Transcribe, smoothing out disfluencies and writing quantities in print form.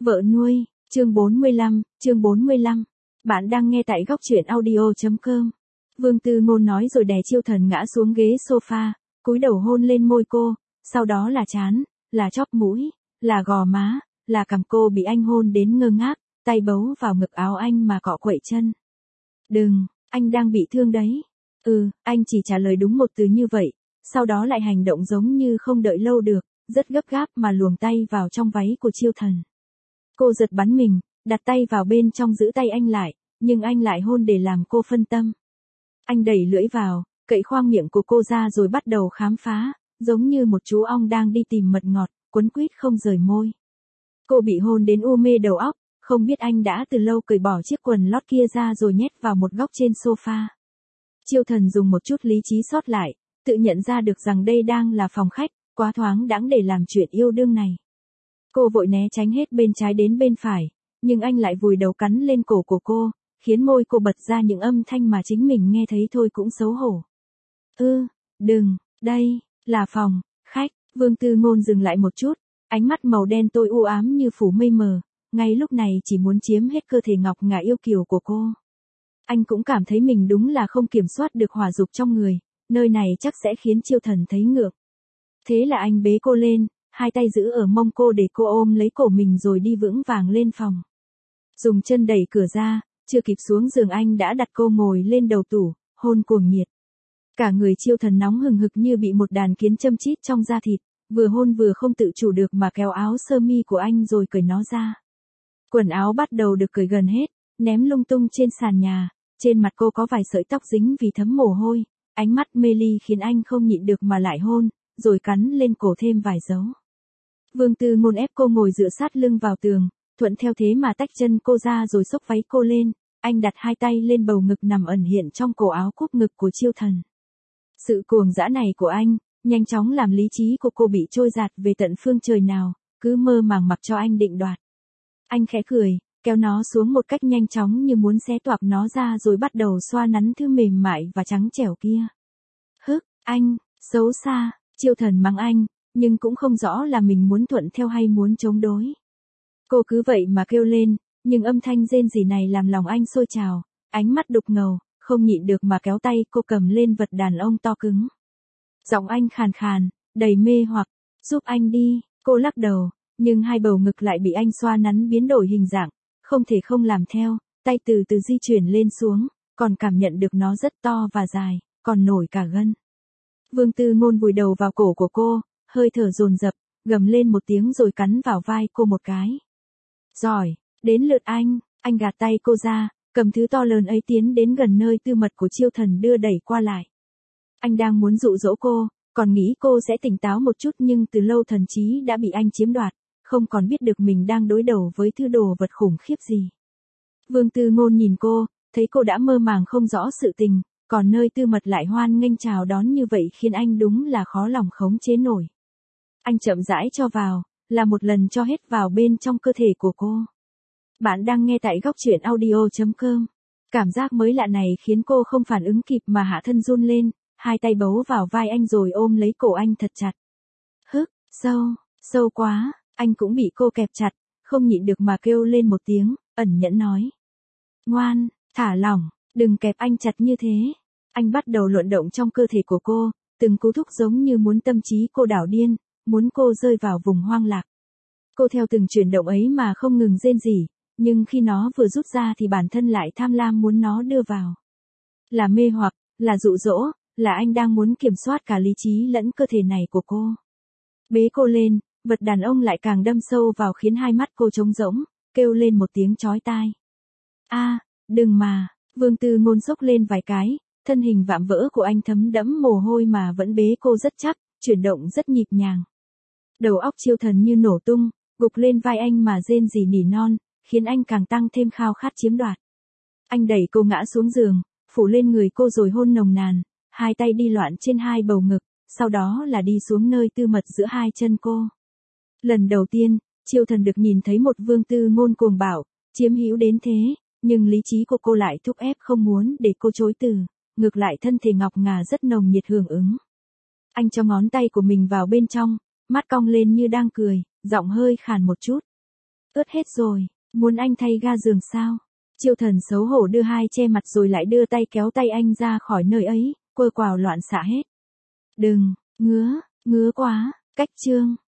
Vợ nuôi, chương 45. Bạn đang nghe tại góc truyện audio.com. Vương Tư Ngôn nói rồi đè Chiêu Thần ngã xuống ghế sofa, cúi đầu hôn lên môi cô, sau đó là trán, là chóp mũi, là gò má, là cằm cô bị anh hôn đến ngơ ngác, tay bấu vào ngực áo anh mà cọ quậy chân. Đừng, anh đang bị thương đấy. Anh chỉ trả lời đúng một từ như vậy, sau đó lại hành động giống như không đợi lâu được, rất gấp gáp mà luồn tay vào trong váy của Chiêu Thần. Cô giật bắn mình, đặt tay vào bên trong giữ tay anh lại, nhưng anh lại hôn để làm cô phân tâm. Anh đẩy lưỡi vào, cậy khoang miệng của cô ra rồi bắt đầu khám phá, giống như một chú ong đang đi tìm mật ngọt, quấn quýt không rời môi. Cô bị hôn đến u mê đầu óc, không biết anh đã từ lâu cởi bỏ chiếc quần lót kia ra rồi nhét vào một góc trên sofa. Chiêu Thần dùng một chút lý trí sót lại, tự nhận ra được rằng đây đang là phòng khách, quá thoáng đãng để làm chuyện yêu đương này. Cô vội né tránh hết bên trái đến bên phải, nhưng anh lại vùi đầu cắn lên cổ của cô, khiến môi cô bật ra những âm thanh mà chính mình nghe thấy thôi cũng xấu hổ. Đừng, đây, là phòng, khách. Vương Tư Ngôn dừng lại một chút, ánh mắt màu đen tối u ám như phủ mây mờ, ngay lúc này chỉ muốn chiếm hết cơ thể ngọc ngà yêu kiều của cô. Anh cũng cảm thấy mình đúng là không kiểm soát được hỏa dục trong người, nơi này chắc sẽ khiến Chiêu Thần thấy ngượng. Thế là anh bế cô lên, hai tay giữ ở mông cô để cô ôm lấy cổ mình rồi đi vững vàng lên phòng. Dùng chân đẩy cửa ra, chưa kịp xuống giường anh đã đặt cô ngồi lên đầu tủ, hôn cuồng nhiệt. Cả người Chiêu Thần nóng hừng hực như bị một đàn kiến châm chít trong da thịt, vừa hôn vừa không tự chủ được mà kéo áo sơ mi của anh rồi cởi nó ra. Quần áo bắt đầu được cởi gần hết, ném lung tung trên sàn nhà, trên mặt cô có vài sợi tóc dính vì thấm mồ hôi, ánh mắt mê ly khiến anh không nhịn được mà lại hôn, rồi cắn lên cổ thêm vài dấu. Vương Tư Ngôn ép cô ngồi dựa sát lưng vào tường, thuận theo thế mà tách chân cô ra rồi xốc váy cô lên, anh đặt hai tay lên bầu ngực nằm ẩn hiện trong cổ áo cúp ngực của Chiêu Thần. Sự cuồng dã này của anh, nhanh chóng làm lý trí của cô bị trôi dạt về tận phương trời nào, cứ mơ màng mặc cho anh định đoạt. Anh khẽ cười, kéo nó xuống một cách nhanh chóng như muốn xé toạc nó ra rồi bắt đầu xoa nắn thứ mềm mại và trắng trẻo kia. Anh, xấu xa. Chiêu Thần mắng anh, nhưng cũng không rõ là mình muốn thuận theo hay muốn chống đối. Cô cứ vậy mà kêu lên, nhưng âm thanh rên rỉ này làm lòng anh sôi trào, ánh mắt đục ngầu, không nhịn được mà kéo tay cô cầm lên vật đàn ông to cứng. Giọng anh khàn khàn, đầy mê hoặc, giúp anh đi. Cô lắc đầu, nhưng hai bầu ngực lại bị anh xoa nắn biến đổi hình dạng, không thể không làm theo, tay từ từ di chuyển lên xuống, còn cảm nhận được nó rất to và dài, còn nổi cả gân. Vương Tư Ngôn vùi đầu vào cổ của cô, hơi thở dồn dập, gầm lên một tiếng rồi cắn vào vai cô một cái. Giỏi, đến lượt anh gạt tay cô ra, cầm thứ to lớn ấy tiến đến gần nơi tư mật của Chiêu Thần đưa đẩy qua lại. Anh đang muốn dụ dỗ cô, còn nghĩ cô sẽ tỉnh táo một chút nhưng từ lâu thần trí đã bị anh chiếm đoạt, không còn biết được mình đang đối đầu với thứ đồ vật khủng khiếp gì. Vương Tư Ngôn nhìn cô, thấy cô đã mơ màng không rõ sự tình, còn nơi tư mật lại hoan nghênh chào đón như vậy khiến anh đúng là khó lòng khống chế nổi. Anh chậm rãi cho vào, là một lần cho hết vào bên trong cơ thể của cô. Bạn đang nghe tại góc truyện audio.com. Cảm giác mới lạ này khiến cô không phản ứng kịp mà hạ thân run lên, hai tay bấu vào vai anh rồi ôm lấy cổ anh thật chặt. Sâu quá, anh cũng bị cô kẹp chặt, không nhịn được mà kêu lên một tiếng, ẩn nhẫn nói. Ngoan, thả lỏng, đừng kẹp anh chặt như thế. Anh bắt đầu luận động trong cơ thể của cô, từng cú thúc giống như muốn tâm trí cô đảo điên, muốn cô rơi vào vùng hoang lạc. Cô theo từng chuyển động ấy mà không ngừng rên rỉ, nhưng khi nó vừa rút ra thì bản thân lại tham lam muốn nó đưa vào. Là mê hoặc, là dụ dỗ, là anh đang muốn kiểm soát cả lý trí lẫn cơ thể này của cô. Bế cô lên, vật đàn ông lại càng đâm sâu vào khiến hai mắt cô trống rỗng, kêu lên một tiếng chói tai. Đừng mà. Vương Tư Ngôn sốc lên vài cái, thân hình vạm vỡ của anh thấm đẫm mồ hôi mà vẫn bế cô rất chắc, chuyển động rất nhịp nhàng. Đầu óc Chiêu Thần như nổ tung, gục lên vai anh mà rên rỉ nỉ non, khiến anh càng tăng thêm khao khát chiếm đoạt. Anh đẩy cô ngã xuống giường, phủ lên người cô rồi hôn nồng nàn, hai tay đi loạn trên hai bầu ngực, sau đó là đi xuống nơi tư mật giữa hai chân cô. Lần đầu tiên, Chiêu Thần được nhìn thấy một Vương Tư Ngôn cuồng bạo, chiếm hữu đến thế, nhưng lý trí của cô lại thúc ép không muốn để cô chối từ, ngược lại thân thể ngọc ngà rất nồng nhiệt hưởng ứng. Anh cho ngón tay của mình vào bên trong, mắt cong lên như đang cười, giọng hơi khàn một chút. Ướt hết rồi, muốn anh thay ga giường sao? Chiêu Thần xấu hổ đưa hai che mặt rồi lại đưa tay kéo tay anh ra khỏi nơi ấy, quơ quào loạn xạ hết. Đừng, ngứa quá, cách chương.